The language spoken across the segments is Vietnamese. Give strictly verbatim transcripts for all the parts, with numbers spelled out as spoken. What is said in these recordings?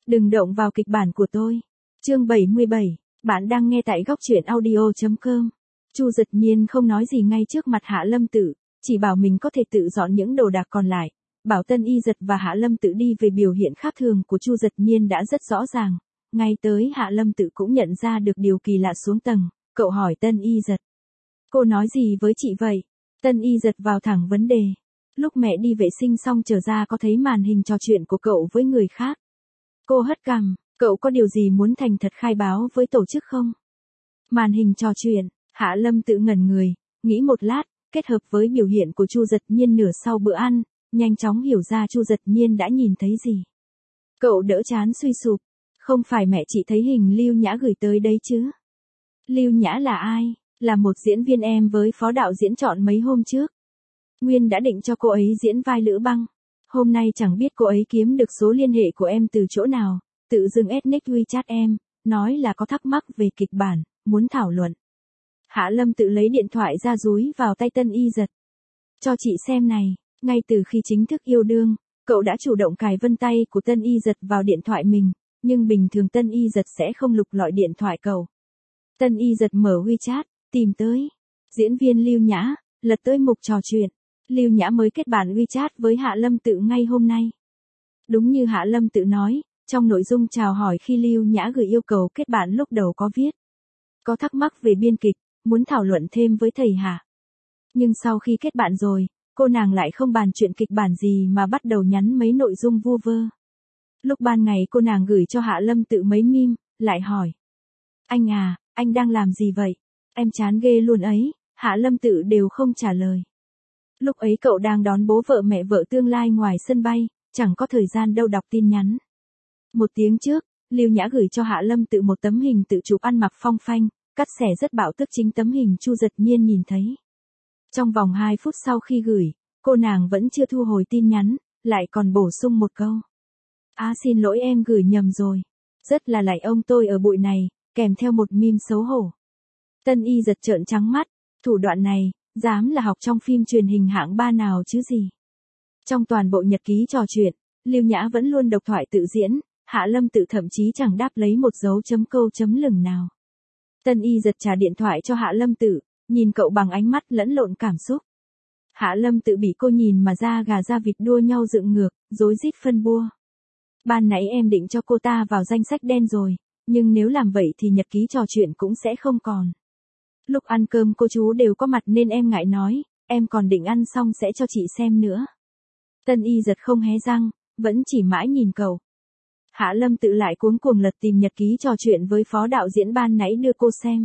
Đừng động vào kịch bản của tôi. Chương bảy mươi bảy, bạn đang nghe tại góc truyện audio chấm com. Chu Dật Nhiên không nói gì ngay trước mặt Hạ Lâm Tự, chỉ bảo mình có thể tự dọn những đồ đạc còn lại. Bảo Tân Y Dật và Hạ Lâm Tự đi về biểu hiện khác thường của Chu Dật Nhiên đã rất rõ ràng. Ngay tới Hạ Lâm Tự cũng nhận ra được điều kỳ lạ xuống tầng, cậu hỏi Tân Y Dật. Cô nói gì với chị vậy? Tân Y Dật vào thẳng vấn đề. Lúc mẹ đi vệ sinh xong trở ra có thấy màn hình trò chuyện của cậu với người khác. Cô hất cằm, cậu có điều gì muốn thành thật khai báo với tổ chức không? Màn hình trò chuyện, Hạ Lâm Tự ngẩn người, nghĩ một lát, kết hợp với biểu hiện của Chu Dật Nhiên nửa sau bữa ăn, nhanh chóng hiểu ra Chu Dật Nhiên đã nhìn thấy gì. Cậu đỡ chán suy sụp, không phải mẹ chị thấy hình Lưu Nhã gửi tới đấy chứ? Lưu Nhã là ai? Là một diễn viên em với phó đạo diễn chọn mấy hôm trước. Nguyên đã định cho cô ấy diễn vai Lữ Băng. Hôm nay chẳng biết cô ấy kiếm được số liên hệ của em từ chỗ nào, tự dưng ét nick WeChat em, nói là có thắc mắc về kịch bản, muốn thảo luận. Hạ Lâm Tự lấy điện thoại ra dúi vào tay Tân Y Dật. Cho chị xem này, ngay từ khi chính thức yêu đương, cậu đã chủ động cài vân tay của Tân Y Dật vào điện thoại mình, nhưng bình thường Tân Y Dật sẽ không lục lọi điện thoại cậu. Tân Y Dật mở WeChat, tìm tới diễn viên Lưu Nhã, lật tới mục trò chuyện. Lưu Nhã mới kết bạn WeChat với Hạ Lâm Tự ngay hôm nay. Đúng như Hạ Lâm Tự nói, trong nội dung chào hỏi khi Lưu Nhã gửi yêu cầu kết bạn lúc đầu có viết. Có thắc mắc về biên kịch, muốn thảo luận thêm với thầy Hạ. Nhưng sau khi kết bạn rồi, cô nàng lại không bàn chuyện kịch bản gì mà bắt đầu nhắn mấy nội dung vu vơ. Lúc ban ngày cô nàng gửi cho Hạ Lâm Tự mấy meme, lại hỏi. Anh à, anh đang làm gì vậy? Em chán ghê luôn ấy, Hạ Lâm Tự đều không trả lời. Lúc ấy cậu đang đón bố vợ mẹ vợ tương lai ngoài sân bay, chẳng có thời gian đâu đọc tin nhắn. Một tiếng trước, Lưu Nhã gửi cho Hạ Lâm Tự một tấm hình tự chụp ăn mặc phong phanh, cắt xẻ rất bạo tức chính tấm hình Chu Dật Nhiên nhìn thấy. Trong vòng hai phút sau khi gửi, cô nàng vẫn chưa thu hồi tin nhắn, lại còn bổ sung một câu. À xin lỗi em gửi nhầm rồi. Rất là lạy ông tôi ở bụi này, kèm theo một meme xấu hổ. Tân Y Dật trợn trắng mắt, thủ đoạn này, dám là học trong phim truyền hình hạng ba nào chứ gì. Trong toàn bộ nhật ký trò chuyện, Lưu Nhã vẫn luôn độc thoại tự diễn, Hạ Lâm Tự thậm chí chẳng đáp lấy một dấu chấm câu chấm lửng nào. Tân Y Dật trả điện thoại cho Hạ Lâm Tự, nhìn cậu bằng ánh mắt lẫn lộn cảm xúc. Hạ Lâm Tự bị cô nhìn mà da gà da vịt đua nhau dựng ngược, rối rít phân bua. Ban nãy em định cho cô ta vào danh sách đen rồi, nhưng nếu làm vậy thì nhật ký trò chuyện cũng sẽ không còn. Lúc ăn cơm cô chú đều có mặt nên em ngại nói, em còn định ăn xong sẽ cho chị xem nữa. Tân Y Dật không hé răng, vẫn chỉ mãi nhìn cậu. Hạ Lâm Tự lại cuống cuồng lật tìm nhật ký trò chuyện với phó đạo diễn ban nãy đưa cô xem.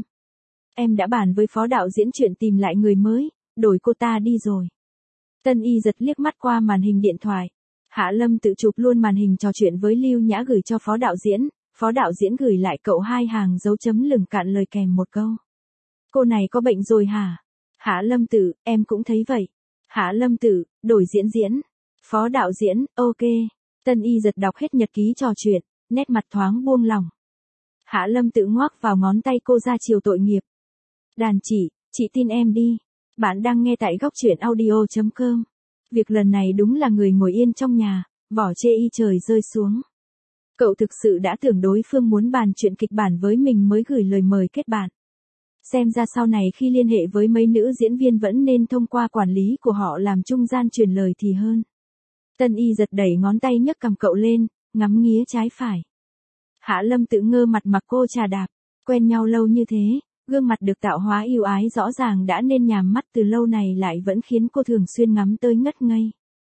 Em đã bàn với phó đạo diễn chuyện tìm lại người mới, đổi cô ta đi rồi. Tân Y Dật liếc mắt qua màn hình điện thoại. Hạ Lâm Tự chụp luôn màn hình trò chuyện với Lưu Nhã gửi cho phó đạo diễn, phó đạo diễn gửi lại cậu hai hàng dấu chấm lửng cạn lời kèm một câu. Cô này có bệnh rồi hả? Hạ Lâm Tự, em cũng thấy vậy. Hạ Lâm Tự, đổi diễn diễn. Phó đạo diễn, ok. Tân Y Dật đọc hết nhật ký trò chuyện, nét mặt thoáng buông lỏng. Hạ Lâm Tự ngoác vào ngón tay cô ra chiều tội nghiệp. Đàn chị, chị tin em đi. Bạn đang nghe tại góc truyện audio chấm com. Việc lần này đúng là người ngồi yên trong nhà, vỏ chê y trời rơi xuống. Cậu thực sự đã tưởng đối phương muốn bàn chuyện kịch bản với mình mới gửi lời mời kết bạn. Xem ra sau này khi liên hệ với mấy nữ diễn viên vẫn nên thông qua quản lý của họ làm trung gian truyền lời thì hơn. Tân Y Dật đẩy ngón tay nhấc cầm cậu lên, ngắm nghía trái phải. Hạ Lâm Tự ngơ mặt mặc cô trà đạp, quen nhau lâu như thế, gương mặt được tạo hóa yêu ái rõ ràng đã nên nhàm mắt từ lâu này lại vẫn khiến cô thường xuyên ngắm tới ngất ngây.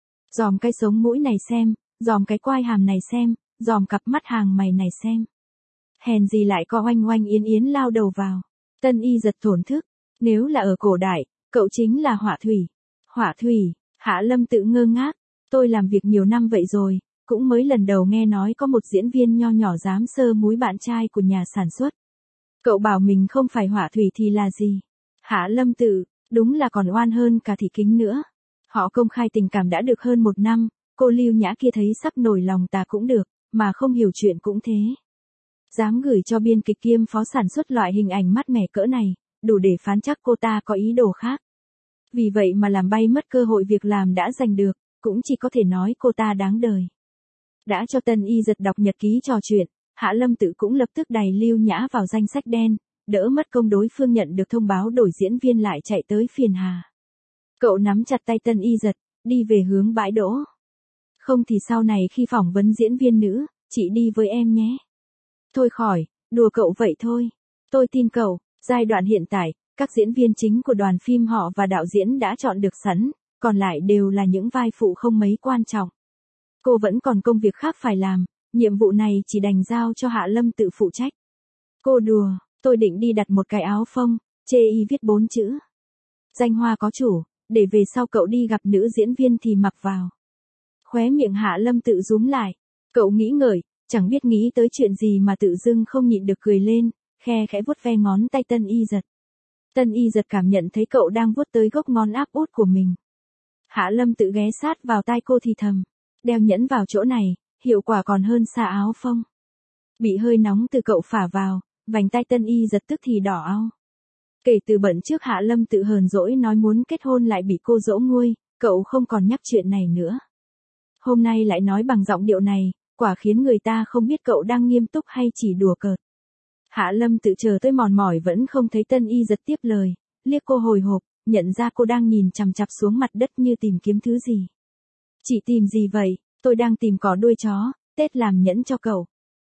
Dòm cái sống mũi này xem, dòm cái quai hàm này xem, dòm cặp mắt hàng mày này xem. Hèn gì lại có oanh oanh yến yến lao đầu vào. Tân Y Dật thổn thức, nếu là ở cổ đại, cậu chính là hỏa thủy. Hỏa thủy, Hạ Lâm Tự ngơ ngác, tôi làm việc nhiều năm vậy rồi, cũng mới lần đầu nghe nói có một diễn viên nho nhỏ dám sơ múi bạn trai của nhà sản xuất. Cậu bảo mình không phải hỏa thủy thì là gì? Hạ Lâm Tự, đúng là còn oan hơn cả Thị Kính nữa. Họ công khai tình cảm đã được hơn một năm, cô Lưu Nhã kia thấy sắp nổi lòng ta cũng được, mà không hiểu chuyện cũng thế. Dám gửi cho biên kịch kiêm phó sản xuất loại hình ảnh mát mẻ cỡ này, đủ để phán chắc cô ta có ý đồ khác. Vì vậy mà làm bay mất cơ hội việc làm đã giành được, cũng chỉ có thể nói cô ta đáng đời. Đã cho Tân Y Dật đọc nhật ký trò chuyện, Hạ Lâm Tự cũng lập tức đày Lưu Nhã vào danh sách đen, đỡ mất công đối phương nhận được thông báo đổi diễn viên lại chạy tới phiền hà. Cậu nắm chặt tay Tân Y Dật, đi về hướng bãi đỗ. Không thì sau này khi phỏng vấn diễn viên nữ, chị đi với em nhé. Thôi khỏi, đùa cậu vậy thôi. Tôi tin cậu, giai đoạn hiện tại, các diễn viên chính của đoàn phim họ và đạo diễn đã chọn được sẵn, còn lại đều là những vai phụ không mấy quan trọng. Cô vẫn còn công việc khác phải làm, nhiệm vụ này chỉ đành giao cho Hạ Lâm Tự phụ trách. Cô đùa, tôi định đi đặt một cái áo phông, chê y viết bốn chữ. Danh hoa có chủ, để về sau cậu đi gặp nữ diễn viên thì mặc vào. Khóe miệng Hạ Lâm Tự rúm lại, cậu nghĩ ngợi, chẳng biết nghĩ tới chuyện gì mà tự dưng không nhịn được cười lên, khe khẽ vuốt ve ngón tay Tân Y Dật. Tân Y Dật cảm nhận thấy cậu đang vuốt tới gốc ngón áp út của mình. Hạ Lâm Tự ghé sát vào tai cô thì thầm, đeo nhẫn vào chỗ này, hiệu quả còn hơn xa áo phông. Bị hơi nóng từ cậu phả vào, vành tay Tân Y Dật tức thì đỏ au. Kể từ bận trước Hạ Lâm Tự hờn dỗi nói muốn kết hôn lại bị cô dỗ nguôi, cậu không còn nhắc chuyện này nữa. Hôm nay lại nói bằng giọng điệu này, quả khiến người ta không biết cậu đang nghiêm túc hay chỉ đùa cợt. Hạ Lâm Tự chờ tới mòn mỏi vẫn không thấy Tân Y Dật tiếp lời, liếc cô hồi hộp, nhận ra cô đang nhìn chằm chằm xuống mặt đất như tìm kiếm thứ gì. Chị tìm gì vậy? Tôi đang tìm cỏ đuôi chó, Tết làm nhẫn cho cậu.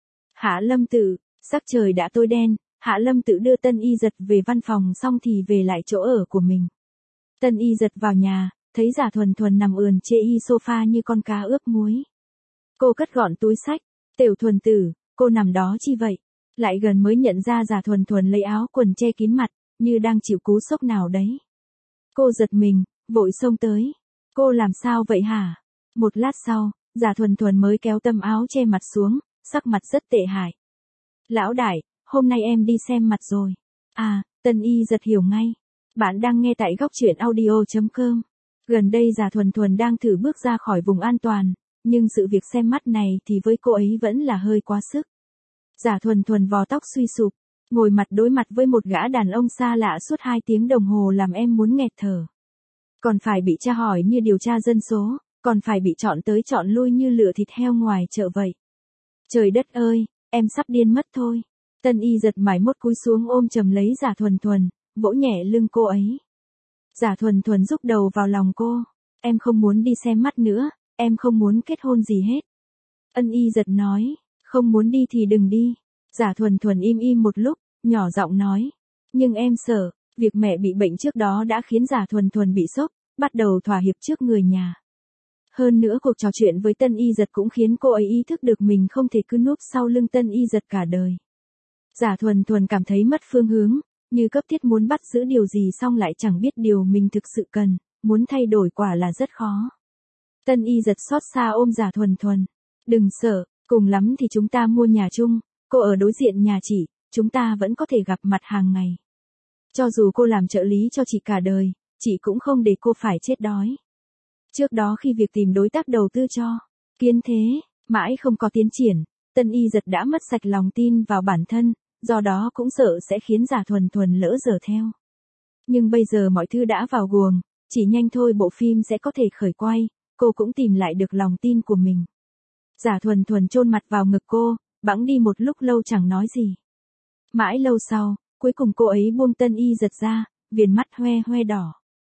Hạ Lâm Tự, sắc trời đã tối đen, Hạ Lâm Tự đưa Tân Y Dật về văn phòng xong thì về lại chỗ ở của mình. Tân Y Dật vào nhà, thấy Giả Thuần Thuần nằm ườn chê y sofa như con cá ướp muối. Cô cất gọn túi xách, Tiểu Thuần tử, cô nằm đó chi vậy? Lại gần mới nhận ra Giả Thuần Thuần lấy áo quần che kín mặt, như đang chịu cú sốc nào đấy. Cô giật mình, vội xông tới. Cô làm sao vậy hả? Một lát sau, Giả Thuần Thuần mới kéo tấm áo che mặt xuống, sắc mặt rất tệ hại. Lão đại, hôm nay em đi xem mặt rồi. À, Tân Y Dật hiểu ngay. Bạn đang nghe tại góc truyện audio chấm com. Gần đây Giả Thuần Thuần đang thử bước ra khỏi vùng an toàn, nhưng sự việc xem mắt này thì với cô ấy vẫn là hơi quá sức. Giả Thuần Thuần vò tóc suy sụp, ngồi mặt đối mặt với một gã đàn ông xa lạ suốt hai tiếng đồng hồ làm em muốn nghẹt thở. Còn phải bị tra hỏi như điều tra dân số, còn phải bị chọn tới chọn lui như lựa thịt heo ngoài chợ vậy. Trời đất ơi, em sắp điên mất thôi. Tân Y Dật mải mốt cúi xuống ôm chầm lấy Giả Thuần Thuần, vỗ nhẹ lưng cô ấy. Giả Thuần Thuần rúc đầu vào lòng cô. Em không muốn đi xem mắt nữa, em không muốn kết hôn gì hết. Tân Y Dật nói, không muốn đi thì đừng đi. Giả Thuần Thuần im im một lúc, nhỏ giọng nói. Nhưng em sợ, việc mẹ bị bệnh trước đó đã khiến Giả Thuần Thuần bị sốc, bắt đầu thỏa hiệp trước người nhà. Hơn nữa cuộc trò chuyện với Tân Y Dật cũng khiến cô ấy ý thức được mình không thể cứ núp sau lưng Tân Y Dật cả đời. Giả Thuần Thuần cảm thấy mất phương hướng, như cấp thiết muốn bắt giữ điều gì xong lại chẳng biết điều mình thực sự cần, muốn thay đổi quả là rất khó. Tân Y Dật xót xa ôm Giả Thuần Thuần. Đừng sợ, cùng lắm thì chúng ta mua nhà chung, cô ở đối diện nhà chị, chúng ta vẫn có thể gặp mặt hàng ngày. Cho dù cô làm trợ lý cho chị cả đời, chị cũng không để cô phải chết đói. Trước đó khi việc tìm đối tác đầu tư cho Kiến Thế, mãi không có tiến triển, Tân Y Dật đã mất sạch lòng tin vào bản thân, do đó cũng sợ sẽ khiến Giả Thuần Thuần lỡ dở theo. Nhưng bây giờ mọi thứ đã vào guồng, chỉ nhanh thôi bộ phim sẽ có thể khởi quay, cô cũng tìm lại được lòng tin của mình. Giả Thuần Thuần chôn mặt vào ngực cô, bẵng đi một lúc lâu chẳng nói gì. Mãi lâu sau, cuối cùng cô ấy buông Tân Y Dật ra, viền mắt hoe hoe đỏ.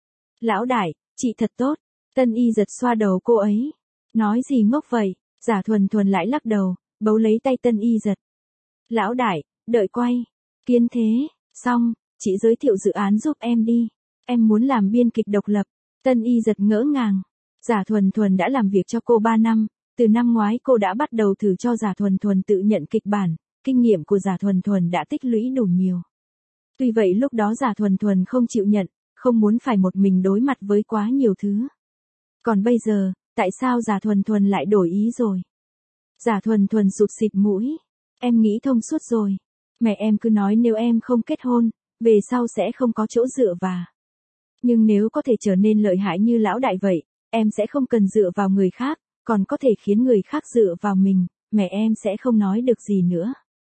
Lão đại, chị thật tốt. Tân Y Dật xoa đầu cô ấy. Nói gì ngốc vậy? Giả Thuần Thuần lại lắc đầu, bấu lấy tay Tân Y Dật. Lão đại, đợi quay. Kiến Thế, xong, chị giới thiệu dự án giúp em đi. Em muốn làm biên kịch độc lập. Tân Y Dật ngỡ ngàng. Giả Thuần Thuần đã làm việc cho cô ba năm, từ năm ngoái cô đã bắt đầu thử cho Giả Thuần Thuần tự nhận kịch bản, kinh nghiệm của Giả Thuần Thuần đã tích lũy đủ nhiều. Tuy vậy lúc đó Giả Thuần Thuần không chịu nhận, không muốn phải một mình đối mặt với quá nhiều thứ. Còn bây giờ, tại sao Giả Thuần Thuần lại đổi ý rồi? Giả Thuần Thuần sụt xịt mũi. Em nghĩ thông suốt rồi. Mẹ em cứ nói nếu em không kết hôn, về sau sẽ không có chỗ dựa và. Nhưng nếu có thể trở nên lợi hại như lão đại vậy, em sẽ không cần dựa vào người khác, còn có thể khiến người khác dựa vào mình, mẹ em sẽ không nói được gì nữa.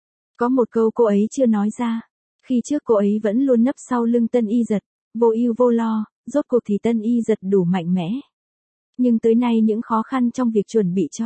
Có một câu cô ấy chưa nói ra. Khi trước cô ấy vẫn luôn nấp sau lưng Tân Y Dật, vô ưu vô lo, rốt cuộc thì Tân Y Dật đủ mạnh mẽ. Nhưng tới nay những khó khăn trong việc chuẩn bị cho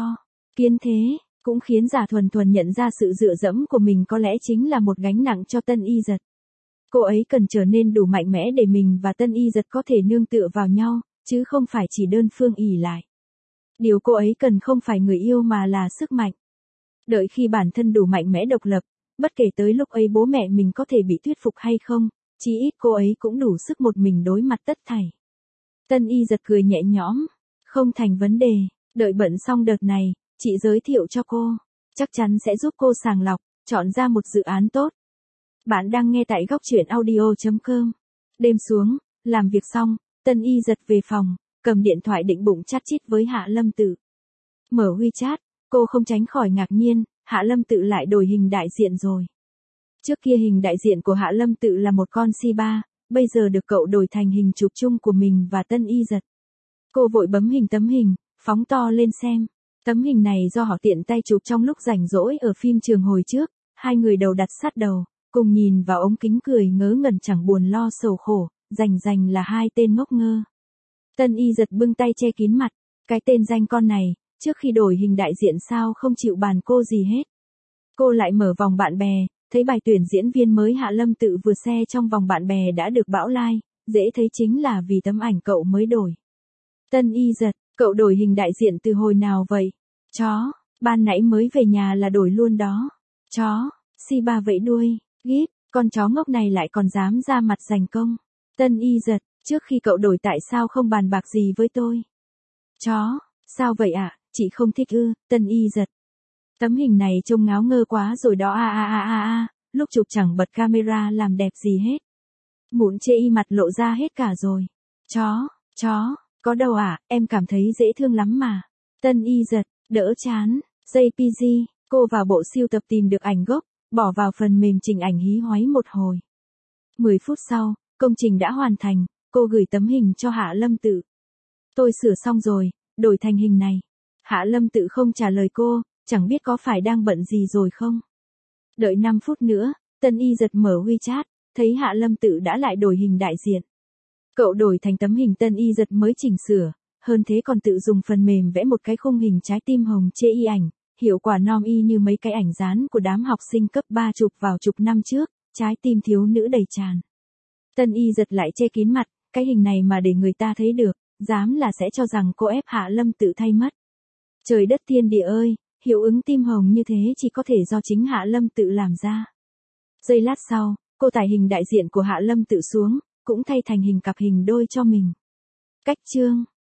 Kiến thế, cũng khiến Giả Thuần Thuần nhận ra sự dựa dẫm của mình có lẽ chính là một gánh nặng cho Tân Y Dật. Cô ấy cần trở nên đủ mạnh mẽ để mình và Tân Y Dật có thể nương tựa vào nhau, chứ không phải chỉ đơn phương ỷ lại. Điều cô ấy cần không phải người yêu mà là sức mạnh. Đợi khi bản thân đủ mạnh mẽ độc lập, bất kể tới lúc ấy bố mẹ mình có thể bị thuyết phục hay không, chí ít cô ấy cũng đủ sức một mình đối mặt tất thảy. Tân Y Dật cười nhẹ nhõm, không thành vấn đề, đợi bận xong đợt này, chị giới thiệu cho cô, chắc chắn sẽ giúp cô sàng lọc, chọn ra một dự án tốt. Bạn đang nghe tại góc truyện audio chấm com. Đêm xuống, làm việc xong, Tân Y Dật về phòng, cầm điện thoại định bụng chat chít với Hạ Lâm Tự. Mở WeChat, cô không tránh khỏi ngạc nhiên, Hạ Lâm Tự lại đổi hình đại diện rồi. Trước kia hình đại diện của Hạ Lâm Tự là một con xê ba, bây giờ được cậu đổi thành hình chụp chung của mình và Tân Y Dật. Cô vội bấm hình tấm hình, phóng to lên xem. Tấm hình này do họ tiện tay chụp trong lúc rảnh rỗi ở phim trường hồi trước, hai người đầu đặt sát đầu, cùng nhìn vào ống kính cười ngớ ngẩn chẳng buồn lo sầu khổ, rành rành là hai tên ngốc ngơ. Tân Y Dật bưng tay che kín mặt, cái tên danh con này, trước khi đổi hình đại diện sao không chịu bàn cô gì hết. Cô lại mở vòng bạn bè, thấy bài tuyển diễn viên mới Hạ Lâm Tự vừa share trong vòng bạn bè đã được bão like, dễ thấy chính là vì tấm ảnh cậu mới đổi. Tân Y Dật, cậu đổi hình đại diện từ hồi nào vậy? Chó, ban nãy mới về nhà là đổi luôn đó. Chó, xê ba vẫy đuôi, gíp, con chó ngốc này lại còn dám ra mặt giành công. Tân Y Dật, trước khi cậu đổi tại sao không bàn bạc gì với tôi? Chó, sao vậy ạ, à? Chị không thích ư? Tân Y Dật. Tấm hình này trông ngáo ngơ quá rồi đó a a a a a, lúc chụp chẳng bật camera làm đẹp gì hết. Mụn chê y mặt lộ ra hết cả rồi. Chó, chó, có đâu à, em cảm thấy dễ thương lắm mà. Tân Y Dật, đỡ chán, gi pê giê, cô vào bộ siêu tập tìm được ảnh gốc, bỏ vào phần mềm chỉnh ảnh hí hoáy một hồi. mười phút sau, công trình đã hoàn thành, cô gửi tấm hình cho Hạ Lâm Tự. Tôi sửa xong rồi, đổi thành hình này. Hạ Lâm Tự không trả lời cô, chẳng biết có phải đang bận gì rồi không. Đợi năm phút nữa, Tân Y Dật mở WeChat, thấy Hạ Lâm Tự đã lại đổi hình đại diện. Cậu đổi thành tấm hình Tân Y Dật mới chỉnh sửa, hơn thế còn tự dùng phần mềm vẽ một cái khung hình trái tim hồng chê y ảnh, hiệu quả nom y như mấy cái ảnh dán của đám học sinh cấp ba chụp vào chục năm trước, trái tim thiếu nữ đầy tràn. Tân Y Dật lại che kín mặt, cái hình này mà để người ta thấy được, dám là sẽ cho rằng cô ép Hạ Lâm Tự thay mất. Trời đất thiên địa ơi, hiệu ứng tim hồng như thế chỉ có thể do chính Hạ Lâm Tự làm ra. Giây lát sau, cô tải hình đại diện của Hạ Lâm Tự xuống, cũng thay thành hình cặp hình đôi cho mình. Cách chương